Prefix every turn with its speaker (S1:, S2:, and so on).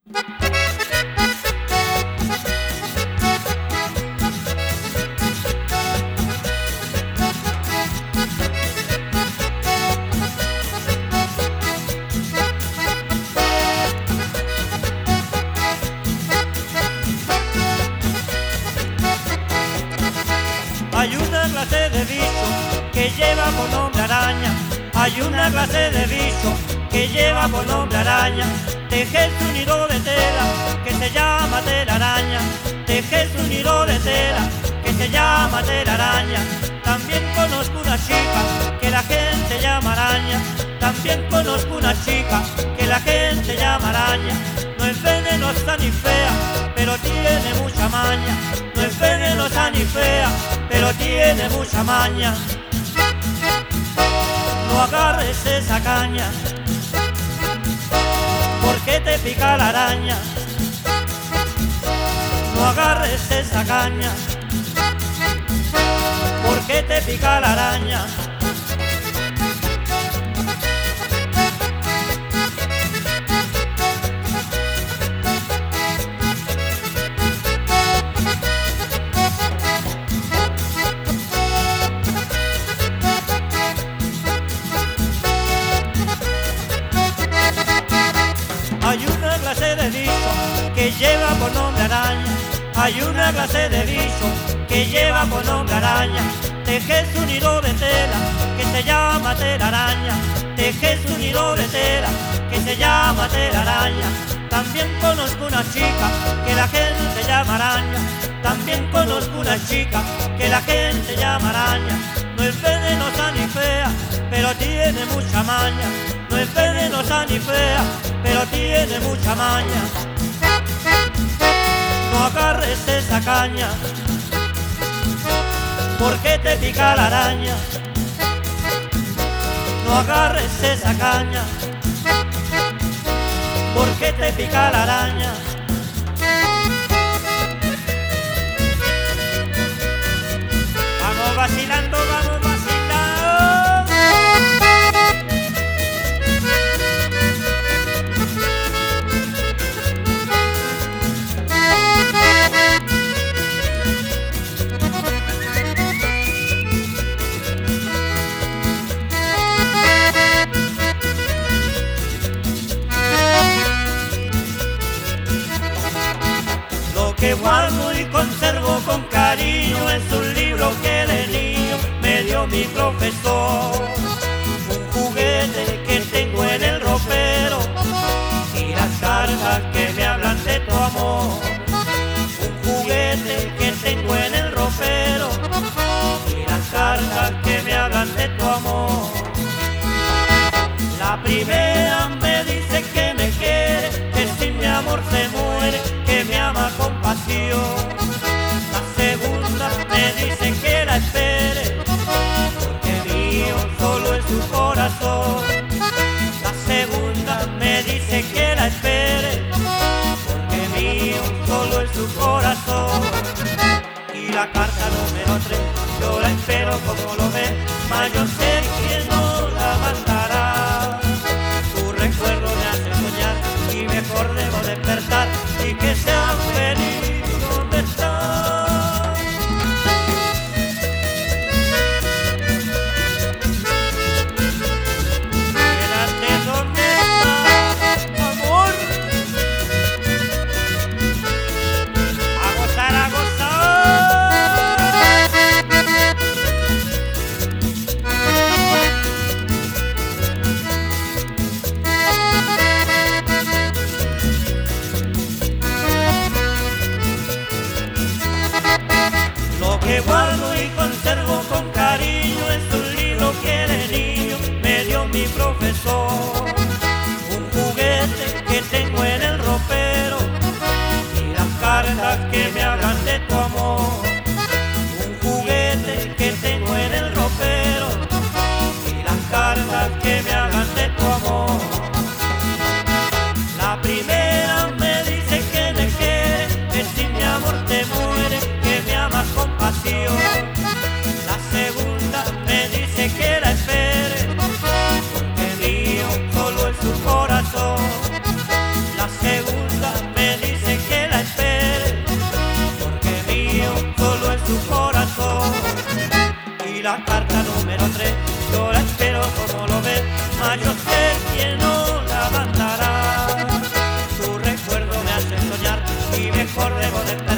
S1: Hay una clase de bicho que lleva por nombre araña. Hay una clase de bicho que lleva por nombre araña. Tejes un hilo de tela que se llama telaraña. Tejes un hilo de tela que se llama telaraña. También conozco una chica que la gente llama araña. También conozco una chica que la gente llama araña. No es venenosa ni fea, pero tiene mucha maña. No es venenosa ni fea, pero tiene mucha maña. No agarres esa caña, porque te pica la araña. No agarres esa caña, porque te pica la araña. Hay una clase de bicho que lleva por nombre araña. Hay una clase de bicho que lleva por nombre araña. Tejes un hilo de tela que se llama telaraña. Tejes un hilo de tela que se llama telaraña. También conozco una chica que la gente llama araña. También conozco una chica que la gente llama araña. No es venenosa ni fea, pero tiene mucha maña. No es venenosa ni fea, pero tiene mucha maña. No agarres esa caña, porque te pica la araña. No agarres esa caña, porque te pica la araña. Vamos vacilando, vamos vacilando. Lo que guardo y conservo con cariño es un libro que de niño me dio mi profesor. Un juguete que tengo en el ropero y las cartas que me hablan de tu amor. Un juguete que tengo en el ropero y las cartas que me hablan de tu amor. La primera me dice que me quiere, que sin mi amor se muere, que me ama con pasión. La segunda me dice que la espere, porque mío solo es su corazón. La segunda me dice que la espere, porque mío solo es su corazón. Y la carta número 3, yo la espero como lo ve, mas yo sé que no la mandará. Tu recuerdo me hace soñar y mejor debo despertar y que sea feliz donde estás. Quédate donde estás, amor. A gozar, a gozar. la carta número 3, yo la espero como lo ves, mas yo sé quién no la mandará. Tu recuerdo me hace soñar y mejor debo de